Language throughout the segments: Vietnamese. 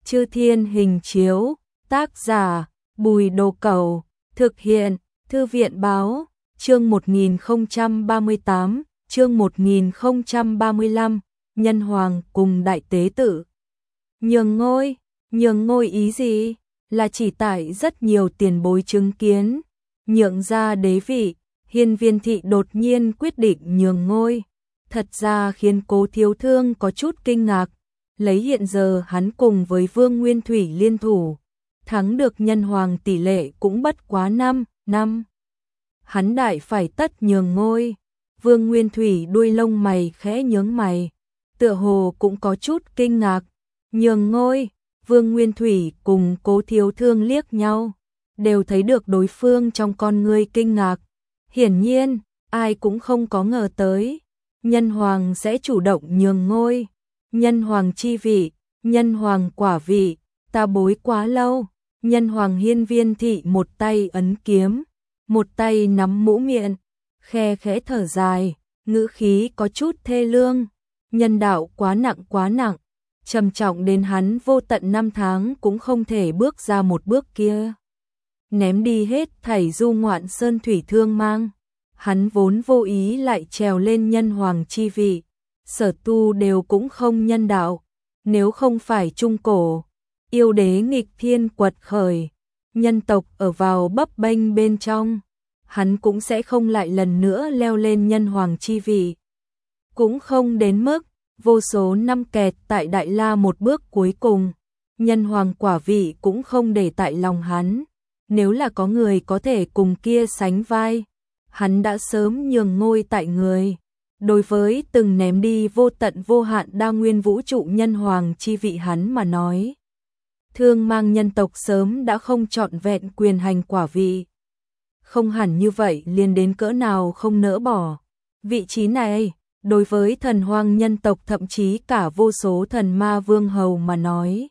Chư Thiên Hình Chiếu, tác giả Bùi Đồ Cẩu, thực hiện Thư viện Báo, chương 1038, chương 1035, Nhân Hoàng cùng Đại Tế Tử. Nhường ngôi ý gì? Là chỉ tại rất nhiều tiền bối chứng kiến, nhượng ra đế vị, Hiên Viên Thị đột nhiên quyết định nhường ngôi. Thật ra khiến Cố Thiếu Thương có chút kinh ngạc, lấy hiện giờ hắn cùng với Vương Nguyên Thủy liên thủ, thắng được Nhân Hoàng tỷ lệ cũng bất quá 5. Hắn đại phải tất nhường ngôi. Vương Nguyên Thủy đuôi lông mày khẽ nhướng mày, tựa hồ cũng có chút kinh ngạc. Nhường ngôi? Vương Nguyên Thủy cùng Cố Thiếu Thương liếc nhau, đều thấy được đối phương trong con ngươi kinh ngạc. Hiển nhiên, ai cũng không có ngờ tới, Nhân Hoàng sẽ chủ động nhường ngôi. Nhân Hoàng chi vị, Nhân Hoàng quả vị, ta bối quá lâu. Nhân Hoàng Hiên Viên Thị một tay ấn kiếm, một tay nắm mũ miệng, khe khẽ thở dài, ngữ khí có chút thê lương. Nhân đạo quá nặng, trầm trọng đến hắn vô tận 5 tháng cũng không thể bước ra một bước kia. Ném đi hết thảy du ngoạn sơn thủy thương mang, hắn vốn vô ý lại trèo lên Nhân Hoàng chi vị, sở tu đều cũng không nhân đạo. Nếu không phải trung cổ, yêu đế nghịch thiên quật khởi, nhân tộc ở vào bấp bênh bên trong, hắn cũng sẽ không lại lần nữa leo lên Nhân Hoàng chi vị. Cũng không đến mức vô số năm kẹt tại Đại La một bước cuối cùng, Nhân Hoàng quả vị cũng không để tại lòng hắn. Nếu là có người có thể cùng kia sánh vai, hắn đã sớm nhường ngôi tại người. Đối với từng ném đi vô tận vô hạn đa nguyên vũ trụ Nhân Hoàng chi vị hắn mà nói, thương mang nhân tộc sớm đã không trọn vẹn quyền hành quả vị. Không hẳn như vậy liền đến cỡ nào không nỡ bỏ. Vị trí này, đối với thần hoang nhân tộc thậm chí cả vô số thần ma vương hầu mà nói,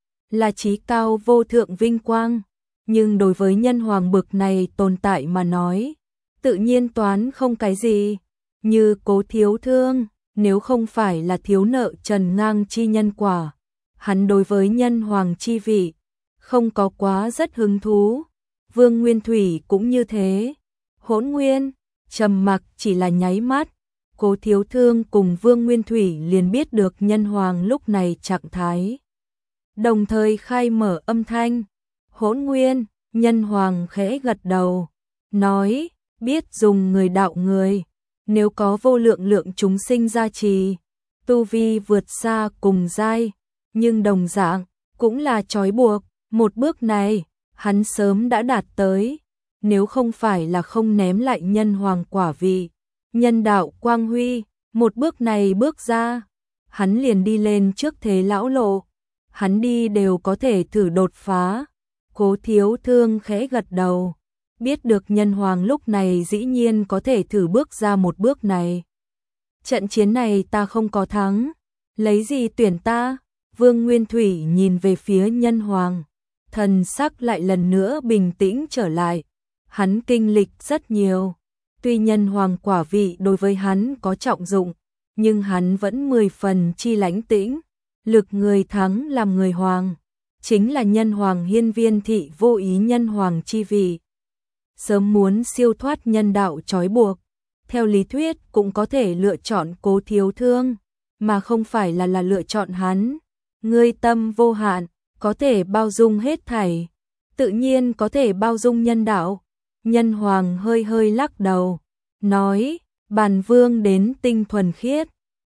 là chí cao vô thượng vinh quang. Nhưng đối với Nhân Hoàng bực này tồn tại mà nói, tự nhiên toán không cái gì. Như Cố Thiếu Thương, nếu không phải là thiếu nợ trần ngang chi nhân quả, hắn đối với Nhân Hoàng chi vị không có quá rất hứng thú. Vương Nguyên Thủy cũng như thế. Hỗn Nguyên trầm mặc chỉ là nháy mắt, Cố Thiếu Thương cùng Vương Nguyên Thủy liền biết được Nhân Hoàng lúc này trạng thái, đồng thời khai mở âm thanh. Hỗn Nguyên. Nhân Hoàng khẽ gật đầu, nói, biết dùng người đạo người, nếu có vô lượng chúng sinh gia trì, tu vi vượt xa cùng giai, nhưng đồng dạng cũng là trói buộc. Một bước này hắn sớm đã đạt tới, nếu không phải là không ném lại Nhân Hoàng quả vị, nhân đạo quang huy, một bước này bước ra, hắn liền đi lên trước thế lão lộ, hắn đi đều có thể thử đột phá. Cố Thiếu Thương khẽ gật đầu, biết được Nhân Hoàng lúc này dĩ nhiên có thể thử bước ra một bước này. Trận chiến này ta không có thắng, lấy gì tuyển ta? Vương Nguyên Thủy nhìn về phía Nhân Hoàng, thần sắc lại lần nữa bình tĩnh trở lại. Hắn kinh lịch rất nhiều, tuy Nhân Hoàng quả vị đối với hắn có trọng dụng, nhưng hắn vẫn 10 phần chi lãnh tĩnh. Lực người thắng làm người hoàng, chính là Nhân Hoàng Hiên Viên Thị vô ý Nhân Hoàng chi vị, sớm muốn siêu thoát nhân đạo trói buộc. Theo lý thuyết cũng có thể lựa chọn Cố Thiếu Thương, mà không phải là lựa chọn hắn. Ngươi tâm vô hạn, có thể bao dung hết thảy, tự nhiên có thể bao dung nhân đạo. Nhân Hoàng hơi lắc đầu, nói, Bản Vương đến tinh thuần khiết,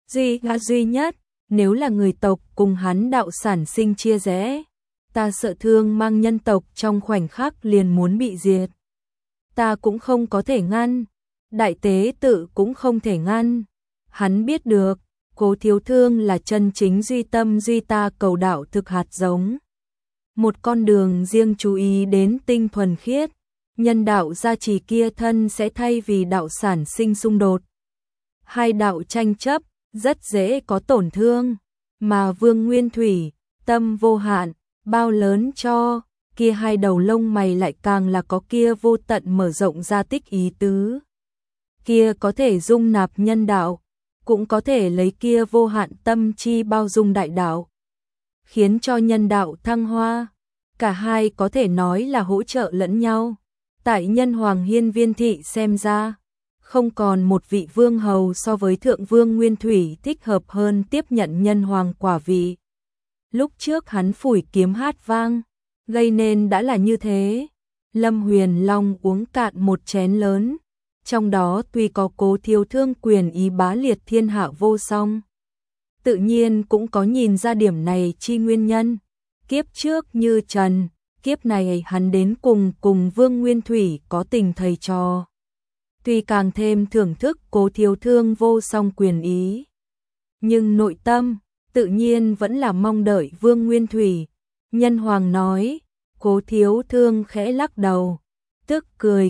duy nhất, nếu là người tộc cùng hắn đạo sản sinh chia rẽ, ta sợ thương mang nhân tộc trong khoảnh khắc liền muốn bị diệt. Ta cũng không có thể ngăn, Đại Tế Tử cũng không thể ngăn. Hắn biết được, Cố Thiếu Thương là chân chính duy tâm duy ta cầu đạo thực hạt giống. Một con đường riêng chú ý đến tinh thuần khiết, nhân đạo gia trì kia thân sẽ thay vì đạo sản sinh xung đột. Hai đạo tranh chấp, rất dễ có tổn thương, mà Vương Nguyên Thủy, tâm vô hạn, bao lớn cho, kia hai đầu lông mày lại càng là có kia vô tận mở rộng ra tích ý tứ. Kia có thể dung nạp nhân đạo, cũng có thể lấy kia vô hạn tâm chi bao dung đại đạo. khiến cho nhân đạo thăng hoa. Cả hai có thể nói là hỗ trợ lẫn nhau. Tại Nhân Hoàng Hiên Viên Thị xem ra, không còn một vị vương hầu so với Thượng Vương Nguyên Thủy thích hợp hơn tiếp nhận Nhân Hoàng quả vị. Lúc trước hắn phủi kiếm hát vang, gây nên đã là như thế. Lâm Huyền Long uống cạn một chén lớn, trong đó tuy có Cố Thiếu Thương quyền ý bá liệt thiên hạ vô song, tự nhiên cũng có nhìn ra điểm này chi nguyên nhân. Kiếp trước như Trần, kiếp này hắn đến cùng Vương Nguyên Thủy có tình thầy trò. Tuy càng thêm thưởng thức Cố Thiếu Thương vô song quyền ý, nhưng nội tâm tự nhiên vẫn là mong đợi Vương Nguyên Thủy. Nhân Hoàng nói, Cố Thiếu Thương khẽ lắc đầu, tức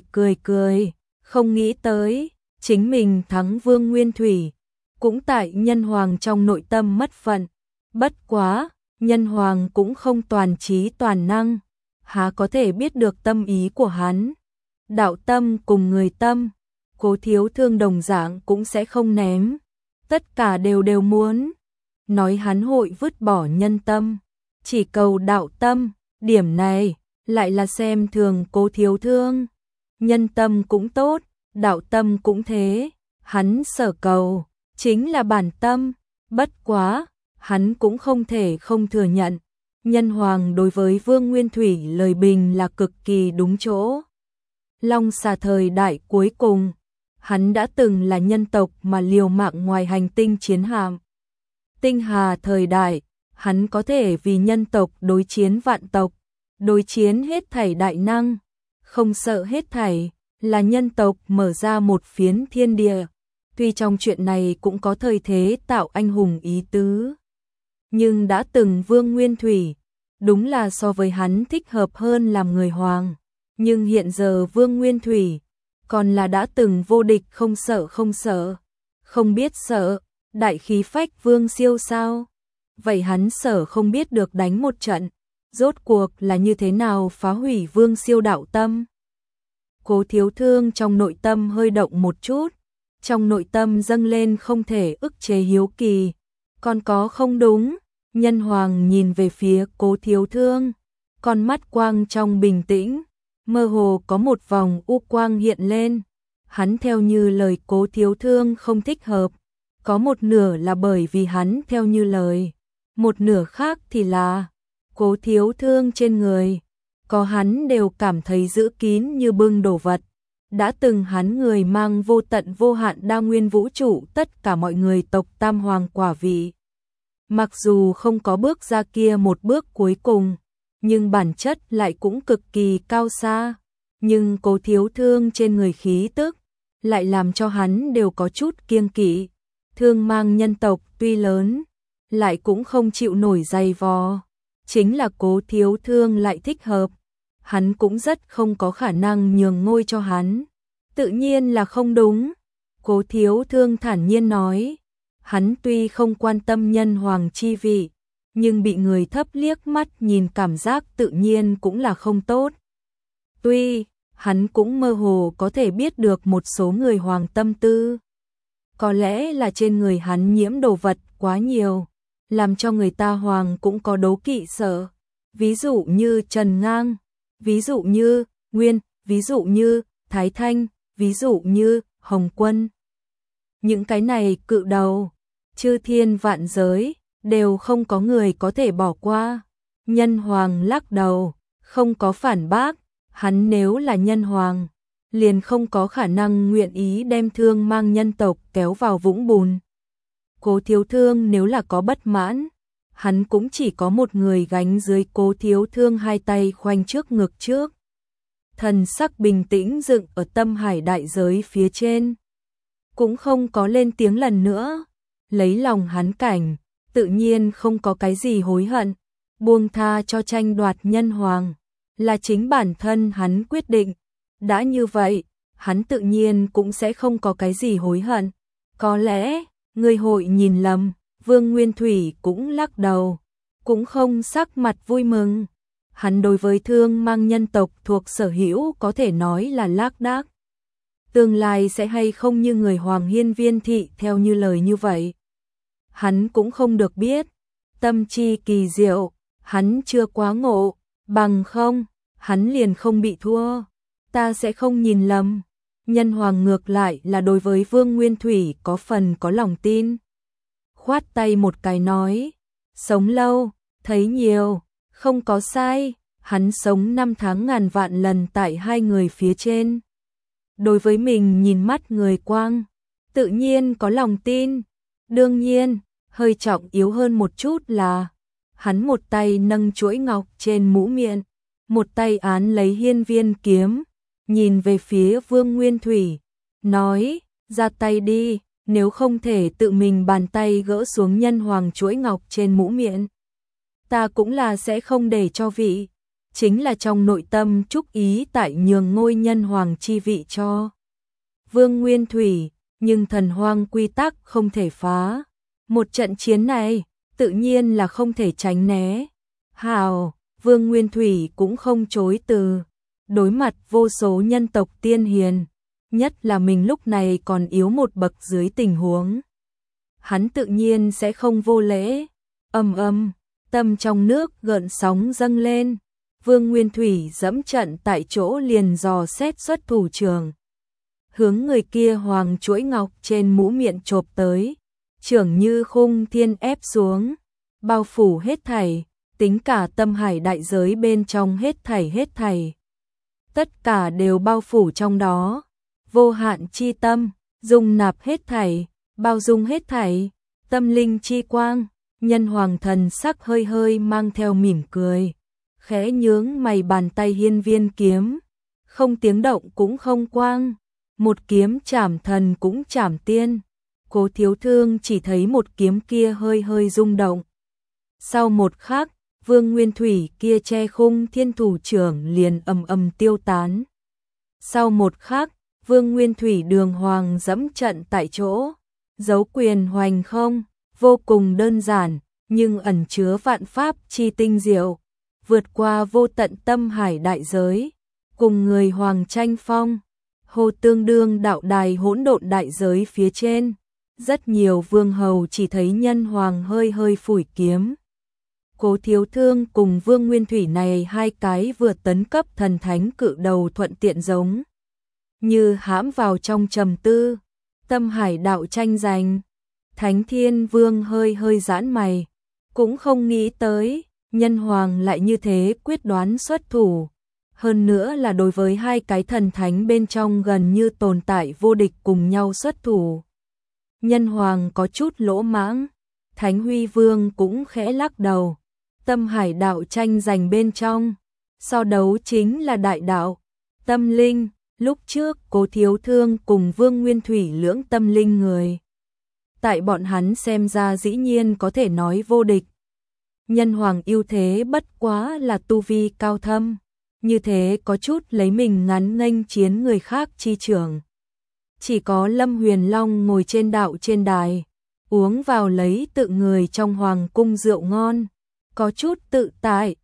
cười, không nghĩ tới, chính mình thắng Vương Nguyên Thủy, cũng tại Nhân Hoàng trong nội tâm mất phận. Bất quá, Nhân Hoàng cũng không toàn trí toàn năng, há có thể biết được tâm ý của hắn. Đạo tâm cùng người tâm, Cố Thiếu Thương đồng dạng cũng sẽ không ném, tất cả đều muốn. Nói hắn hội vứt bỏ nhân tâm, chỉ cầu đạo tâm, điểm này lại là xem thường Cố Thiếu Thương. Nhân tâm cũng tốt, đạo tâm cũng thế, hắn sở cầu chính là bản tâm. Bất quá, hắn cũng không thể không thừa nhận, Nhân Hoàng đối với Vương Nguyên Thủy lời bình là cực kỳ đúng chỗ. Long Xà thời đại cuối cùng, hắn đã từng là nhân tộc mà liều mạng ngoài hành tinh chiến hạm. Tinh Hà thời đại, hắn có thể vì nhân tộc đối chiến vạn tộc, đối chiến hết thảy đại năng, không sợ hết thảy, là nhân tộc mở ra một phiến thiên địa. Tuy trong chuyện này cũng có thời thế tạo anh hùng ý tứ, nhưng đã từng Vương Nguyên Thủy, đúng là so với hắn thích hợp hơn làm người hoàng. Nhưng hiện giờ Vương Nguyên Thủy, còn là đã từng vô địch không sợ, không biết sợ, đại khí phách vương siêu sao. Vậy hắn sở không biết được đánh một trận, rốt cuộc là như thế nào phá hủy vương siêu đạo tâm. Cố Thiếu Thương trong nội tâm hơi động một chút, trong nội tâm dâng lên không thể ức chế hiếu kỳ, còn có không đúng. Nhân Hoàng nhìn về phía Cố Thiếu Thương, con mắt quang trong bình tĩnh, mơ hồ có một vòng u quang hiện lên. Hắn theo như lời Cố Thiếu Thương không thích hợp, có một nửa là bởi vì hắn theo như lời, một nửa khác thì là Cố Thiếu Thương trên người có hắn đều cảm thấy giữ kín như bưng đồ vật. Đã từng hắn người mang vô tận vô hạn đa nguyên vũ trụ tất cả mọi người tộc Tam Hoàng quả vị. Mặc dù không có bước ra kia một bước cuối cùng, nhưng bản chất lại cũng cực kỳ cao xa. Nhưng Cố Thiếu Thương trên người khí tức lại làm cho hắn đều có chút kiêng kỵ. Thương mang nhân tộc tuy lớn, lại cũng không chịu nổi dày vò. Chính là Cố Thiếu Thương lại thích hợp, hắn cũng rất không có khả năng nhường ngôi cho hắn. Tự nhiên là không đúng. Cố Thiếu Thương thản nhiên nói, hắn tuy không quan tâm Nhân Hoàng chi vị, nhưng bị người thấp liếc mắt nhìn cảm giác tự nhiên cũng là không tốt. Tuy, hắn cũng mơ hồ có thể biết được một số người hoàng tâm tư. Có lẽ là trên người hắn nhiễm đồ vật quá nhiều, làm cho người ta hoàng cũng có đố kỵ sợ. Ví dụ như Trần Ngang, ví dụ như Nguyên, ví dụ như Thái Thanh, ví dụ như Hồng Quân. Những cái này cự đầu, chư thiên vạn giới, đều không có người có thể bỏ qua. Nhân Hoàng lắc đầu, không có phản bác, hắn nếu là Nhân Hoàng, liền không có khả năng nguyện ý đem Thương mang nhân tộc kéo vào vũng bùn. Cố Thiếu Thương nếu là có bất mãn, hắn cũng chỉ có một người gánh dưới Cố Thiếu Thương hai tay khoanh trước ngực trước. Thần sắc bình tĩnh dựng ở tâm hải đại giới phía trên, cũng không có lên tiếng lần nữa. Lấy lòng hắn cảnh, tự nhiên không có cái gì hối hận, buông tha cho tranh đoạt Nhân Hoàng, là chính bản thân hắn quyết định. Đã như vậy, hắn tự nhiên cũng sẽ không có cái gì hối hận. Có lẽ, người hội nhìn lầm, Vương Nguyên Thủy cũng lắc đầu, cũng không sắc mặt vui mừng. Hắn đối với Thương mang nhân tộc thuộc sở hữu có thể nói là lác đác. Tương lai sẽ hay không như người Hoàng Hiên Viên Thị theo như lời như vậy, hắn cũng không được biết. tâm chi kỳ diệu, hắn chưa quá ngộ, bằng không, hắn liền không bị thua. Ta sẽ không nhìn lầm. Nhân hoàng ngược lại là đối với Vương Nguyên Thủy có phần có lòng tin. Khoát tay một cái nói, sống lâu, thấy nhiều, không có sai, hắn sống 5 tháng ngàn vạn lần tại hai người phía trên. Đối với mình nhìn mắt người quang, tự nhiên có lòng tin. Đương nhiên, hơi trọng yếu hơn một chút là, hắn một tay nâng chuỗi ngọc trên mũ miệng, một tay án lấy hiên viên kiếm, nhìn về phía Vương Nguyên Thủy, nói, ra tay đi, nếu không thể tự mình bàn tay gỡ xuống nhân hoàng chuỗi ngọc trên mũ miệng. Ta cũng là sẽ không để cho vị, chính là trong nội tâm chúc ý tại nhường ngôi nhân hoàng chi vị cho Vương Nguyên Thủy, nhưng thần hoang quy tắc không thể phá. Một trận chiến này, tự nhiên là không thể tránh né. Hào, Vương Nguyên Thủy cũng không chối từ. Đối mặt vô số nhân tộc tiên hiền, nhất là mình lúc này còn yếu một bậc dưới tình huống. Hắn tự nhiên sẽ không vô lễ. Tâm trong nước gợn sóng dâng lên. Vương Nguyên Thủy dẫm trận tại chỗ liền dò xét xuất thủ trường. Hướng người kia hoàng chuỗi ngọc trên mũ miệng chộp tới. Trưởng như khung thiên ép xuống. Bao phủ hết thảy, tính cả tâm hải đại giới bên trong hết thảy. Tất cả đều bao phủ trong đó. Vô hạn chi tâm, dung nạp hết thảy, bao dung hết thảy. Tâm linh chi quang, nhân hoàng thần sắc hơi hơi mang theo mỉm cười. Khẽ nhướng mày bàn tay hiên viên kiếm. Không tiếng động cũng không quang. Một kiếm chảm thần cũng chảm tiên. Cố Thiếu Thương chỉ thấy một kiếm kia hơi hơi rung động. Sau một khắc, Vương Nguyên Thủy kia che khung thiên thủ trưởng liền ầm tiêu tán. Sau một khắc, Vương Nguyên Thủy đường hoàng dẫm trận tại chỗ. Dấu quyền hoành không, vô cùng đơn giản, nhưng ẩn chứa vạn pháp chi tinh diệu. Vượt qua vô tận tâm hải đại giới, cùng người hoàng tranh phong. Hồ tương đương đạo đài hỗn độn đại giới phía trên. Rất nhiều vương hầu chỉ thấy nhân hoàng hơi hơi phủi kiếm. Cố Thiếu Thương cùng Vương Nguyên Thủy này hai cái vừa tấn cấp thần thánh cự đầu thuận tiện giống như hãm vào trong trầm tư. Tâm hải đạo tranh giành. Thánh Thiên Vương hơi hơi giãn mày, cũng không nghĩ tới nhân hoàng lại như thế quyết đoán xuất thủ. Hơn nữa là đối với hai cái thần thánh bên trong gần như tồn tại vô địch cùng nhau xuất thủ. Nhân hoàng có chút lỗ mãng. Thánh Huy Vương cũng khẽ lắc đầu. Tâm hải đạo tranh giành bên trong, so đấu chính là đại đạo, tâm linh. Lúc trước Cố Thiếu Thương cùng Vương Nguyên Thủy lưỡng tâm linh người. Tại bọn hắn xem ra dĩ nhiên có thể nói vô địch. Nhân hoàng ưu thế bất quá là tu vi cao thâm, như thế có chút lấy mình ngắn nghênh chiến người khác chi trưởng. Chỉ có Lâm Huyền Long ngồi trên đạo trên đài, uống vào lấy tự người trong hoàng cung rượu ngon, có chút tự tại.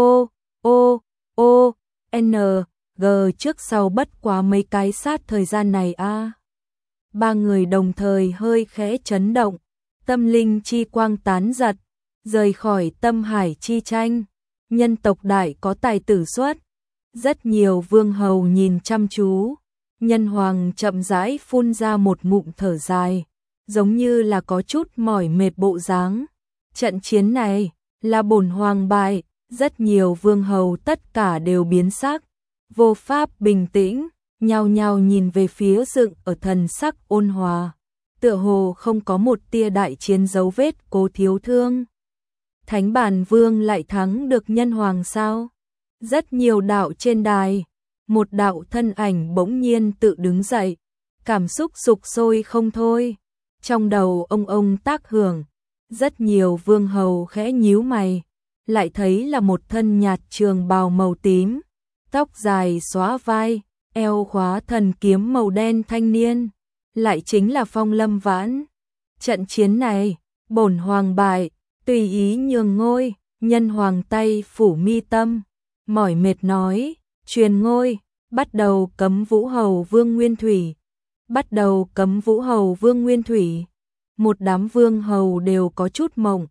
G trước sau bất quá mấy cái sát thời gian này a. Ba người đồng thời hơi khẽ chấn động, tâm linh chi quang tán giật, rời khỏi tâm hải chi tranh. Nhân tộc đại có tài tử xuất, rất nhiều vương hầu nhìn chăm chú. Nhân hoàng chậm rãi phun ra một ngụm thở dài, giống như là có chút mỏi mệt bộ dáng. Trận chiến này là bổn hoàng bại, rất nhiều vương hầu tất cả đều biến sắc, vô pháp bình tĩnh, nhao nhao nhìn về phía dựng ở thần sắc ôn hòa, tựa hồ không có một tia đại chiến dấu vết. Cố Thiếu Thương, Thánh Bản Vương lại thắng được nhân hoàng sao? Rất nhiều đạo trên đài, một đạo thân ảnh bỗng nhiên tự đứng dậy, cảm xúc sục sôi không thôi, trong đầu ông tác hưởng. Rất nhiều vương hầu khẽ nhíu mày, lại thấy là một thân nhạt trường bào màu tím, tóc dài xóa vai, eo khóa thần kiếm màu đen thanh niên, lại chính là Phong Lâm Vãn. Trận chiến này, bổn hoàng bại, tùy ý nhường ngôi. Nhân hoàng tay phủ mi tâm, mỏi mệt nói, truyền ngôi, bắt đầu cấm Vũ Hầu Vương Nguyên Thủy. Bắt đầu cấm Vũ Hầu Vương Nguyên Thủy. Một đám vương hầu đều có chút mộng,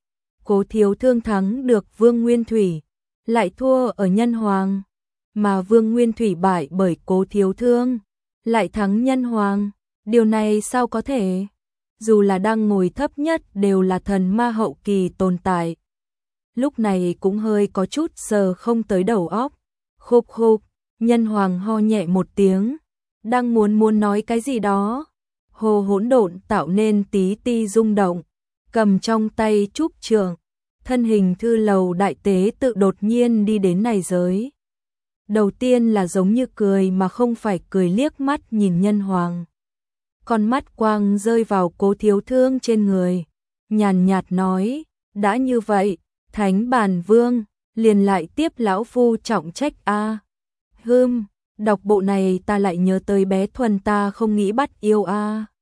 Cố Thiếu Thương thắng được Vương Nguyên Thủy, lại thua ở Nhân Hoàng, mà Vương Nguyên Thủy bại bởi Cố Thiếu Thương, lại thắng Nhân Hoàng, điều này sao có thể? Dù là đang ngồi thấp nhất đều là thần ma hậu kỳ tồn tại. Lúc này cũng hơi có chút sờ không tới đầu óc. Khục khục, Nhân Hoàng ho nhẹ một tiếng, đang muốn nói cái gì đó. Hồ Hỗn Độn tạo nên tí ti rung động, cầm trong tay trúc trượng, thân hình Thư Lầu đại tế tự đột nhiên đi đến này giới. Đầu tiên là giống như cười mà không phải cười, liếc mắt nhìn Nhân Hoàng. Con mắt quang rơi vào Cố Thiếu Thương trên người, nhàn nhạt nói, đã như vậy, Thánh Bản Vương, liền lại tiếp lão phu trọng trách a. Đọc bộ này ta lại nhớ tới bé Thuần ta không nghĩ bắt yêu a.